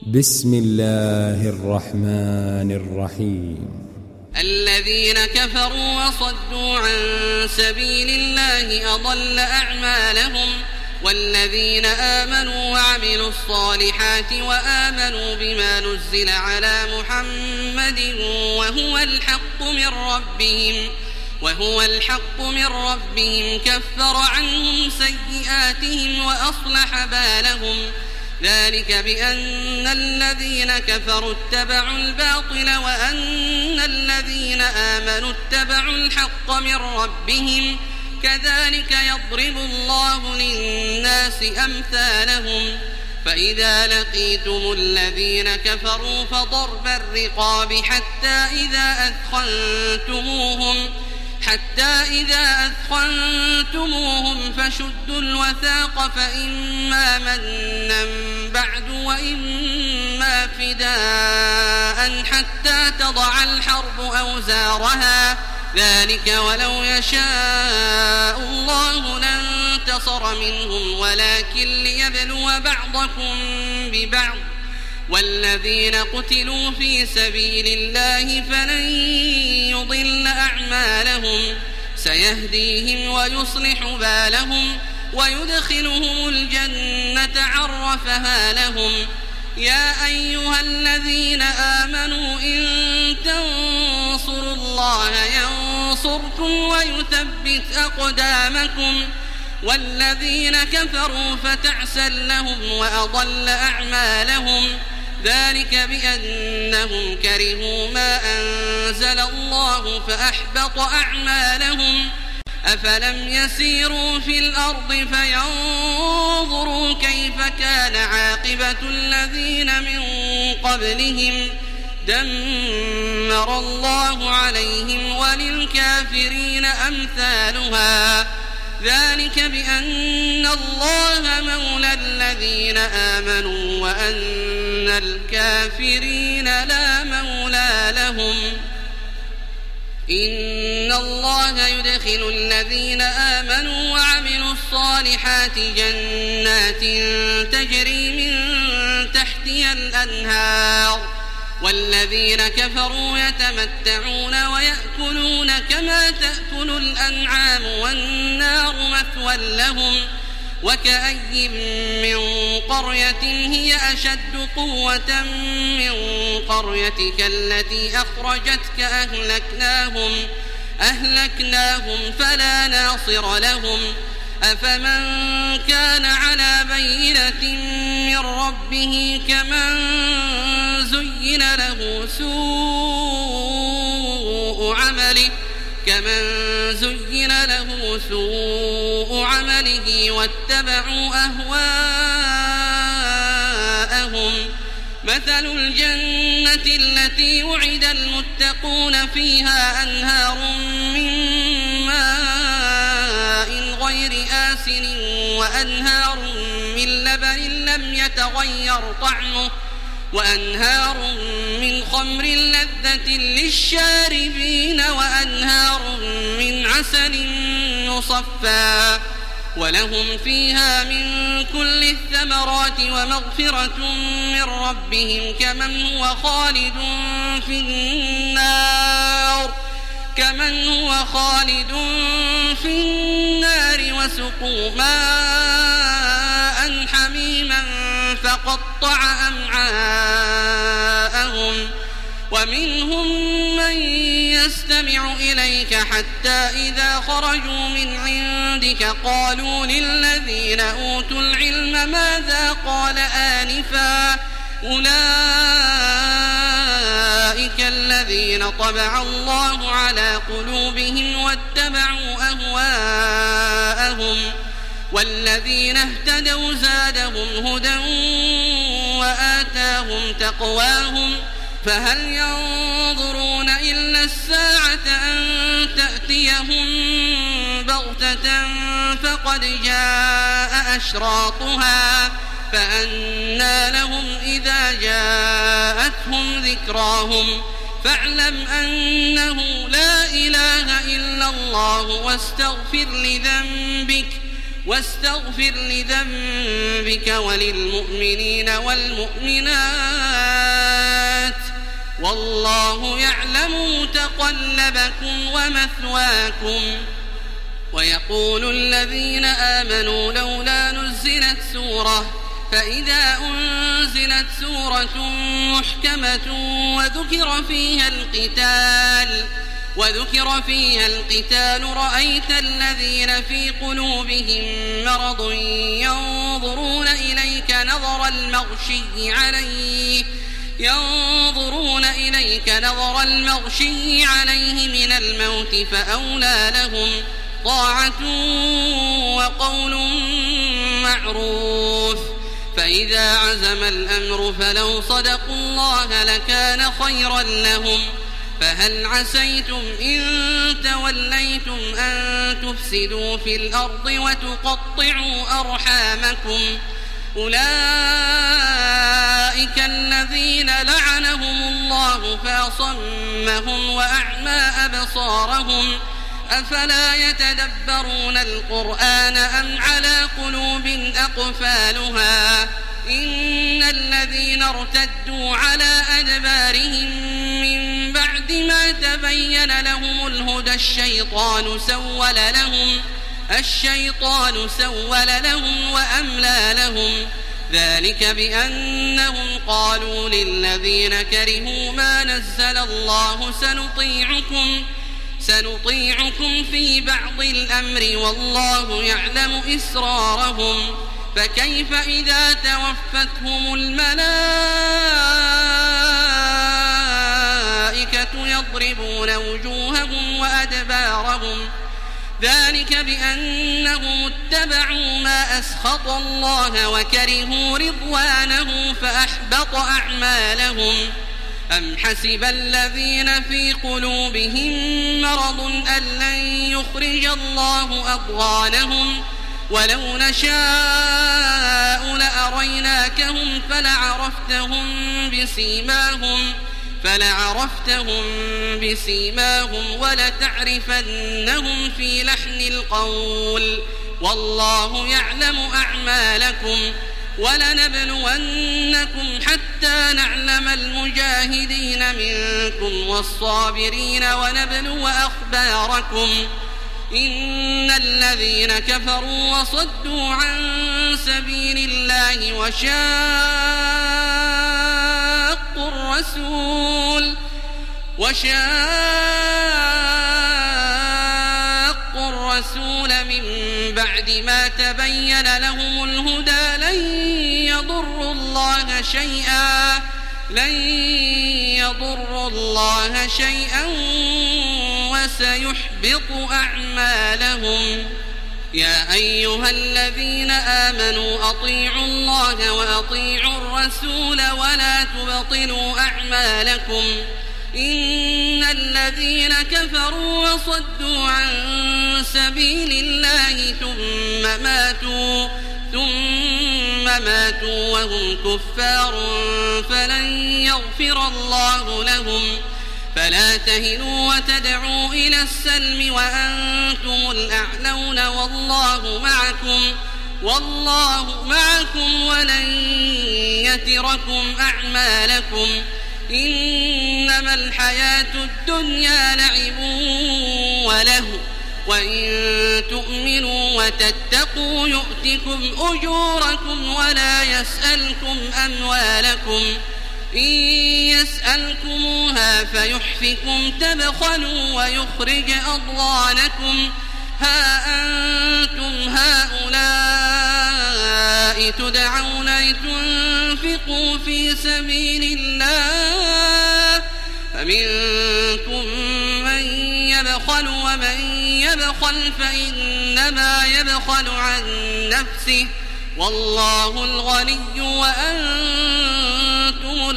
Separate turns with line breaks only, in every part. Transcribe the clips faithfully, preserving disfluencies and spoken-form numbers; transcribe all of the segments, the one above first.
بسم الله الرحمن الرحيم.
الذين كفروا وصدوا عن سبيل الله أضل أعمالهم، والذين آمنوا وعملوا الصالحات وآمنوا بما نزل على محمد وهو الحق من ربهم وهو الحق من ربهم كفر عنهم سيئاتهم وأصلح بالهم، ذلك بأن الذين كفروا اتبعوا الباطل وأن الذين آمنوا اتبعوا الحق من ربهم، كذلك يضرب الله للناس أمثالهم. فإذا لقيتم الذين كفروا فضرب الرقاب حتى إذا أثخنتموهم حتى إذا أثخنتموهم فشدوا الوثاق، فإما منا بعد وإما فداء حتى تضع الحرب أوزارها، ذلك ولو يشاء الله لانتصر منهم ولكن ليبلو بعضكم ببعض، والذين قتلوا في سبيل الله فلن يضل أعمالهم، سيهديهم ويصلح بالهم ويدخلهم الجنة عرفها لهم. يا أيها الذين آمنوا إن تنصروا الله ينصركم ويثبت أقدامكم، والذين كفروا فتعسا لهم وأضل أعمالهم، ذلك بأنهم كرهوا ما أنزل الله فأحبط أعمالهم. أفلم يسيروا في الأرض فينظروا كيف كان عاقبة الذين من قبلهم، دمر الله عليهم وللكافرين أمثالها، ذلك بأن الله مولى الذين آمنوا وأن الكافرين لا مولى لهم. إن الله يدخل الذين آمنوا وعملوا الصالحات جنات تجري من تحتها الأنهار، والذين كفروا يتمتعون ويأكلون كما تأكل الأنعام والنار مثوى لهم. وكأي من قرية هي أشد قوة من قريتك التي أخرجتك أهلكناهم أهلكناهم فلا ناصر لهم. أفمن كان على بينة من ربه كمن زين له سوء عمله كمن زين له سوء عمله واتبعوا أهواءهم. مثل الجنة التي وعد المتقون فيها أنهار من ماء غير آسن وأنهار من لبن لم يتغير طعمه وأنهار من خمر لذة للشاربين وأنهار من عسل مصفى، ولهم فيها من كل الثمرات ومغفرة من ربهم كمن هو خالد في النار كمن هو خالد في النار وسقوا ماء حميما فقطع أمعاءهم. ومنهم من يستمع إليك حتى إذا خرجوا من عندك قالوا للذين أوتوا العلم ماذا قال آنفا، أولئك الذين طبع الله على قلوبهم واتبعوا أهواءهم، والذين اهتدوا زادهم هدى وآتاهم تقواهم. فهل ينظرون إلا الساعة أن تأتيهم بغتة فقد جاء أشراطها، فأنى لهم إذا جاءتهم ذكراهم. فاعلم أنه لا إله إلا الله واستغفر لذنبك واستغفر لذنبك وللمؤمنين والمؤمنات والله يعلم متقلبكم ومثواكم. ويقول الذين آمنوا لولا نزلت سورة، فإذا أنزلت سورة محكمة وذكر فيها القتال وذكر فيها القتال رأيت الذين في قلوبهم مرض ينظرون إليك نظر المغشي عليه ينظرون إليك نظر المغشي عليه من الموت، فأولى لهم طاعة وقول معروف. فإذا عزم الأمر فلو صدقوا الله لكان خيرا لهم. فهل عسيتم إن توليتم أن تفسدوا في الأرض وتقطعوا أرحامكم؟ أولئك الذين لعنهم الله فأصمهم وأعمى أبصارهم. أفلا يتدبرون القرآن أم على قلوب أقفالها؟ إن الذين ارتدوا على أدبارهم من بعد ما تبين لهم الهدى الشيطان سول لهم الشيطان سول لهم وأملى لهم. ذلك بأنهم قالوا للذين كرهوا ما نزل الله سنطيعكم سنطيعكم في بعض الأمر والله يعلم إسرارهم. فكيف إذا توفتهم الملائكة يضربون وجوههم وأدبارهم؟ ذلك بأنهم اتبعوا ما أسخط الله وكرهوا رضوانه فأحبط أعمالهم. أم حسب الذين في قلوبهم مرض أن لن يخرج الله أضغانهم؟ ولو نشاء لأريناكهم فلعرفتهم بسيماهم فلعرفتهم بسيماهم ولتعرفنهم في لحن القول. والله يعلم أعمالكم. ولنبلونكم حتى نعلم المجاهدين منكم والصابرين ونبلو أخباركم. إن الذين كفروا وصدوا عن سبيل الله وشاقوا الرسول وشاقوا الرسول من بعد ما تبين لهم الهدى لن يضروا الله شيئا لن يضروا الله شيئا وسيحبط أعمالهم. يا أيها الذين آمنوا أطيعوا الله وأطيعوا الرسول ولا تبطلوا أعمالكم. إن الذين كفروا وصدوا عن سبيل الله ثم ماتوا ثم ماتوا وهم كفار فلن يغفر الله لهم. فلا تهنوا وتدعوا إلى السلم وأنتم الأعلون والله معكم والله معكم ولن يتركم أعمالكم. إنما الحياة الدنيا لعب وله وإن تؤمنوا وتتقوا يؤتكم أجوركم ولا يسألكم أموالكم. إن يسألكموها فيحفكم تبخلوا ويخرج أضغانكم. ها أنتم هؤلاء تدعون لتنفقوا في سبيل الله فمنكم من يبخل ومن يبخل فإنما يبخل عن نفسه والله الغني وأنتم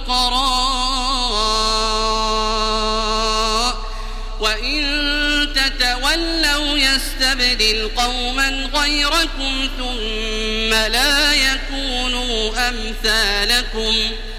الفقراء. وإن تتولوا يستبدل قوما غيركم ثم لا يكونوا أمثالكم.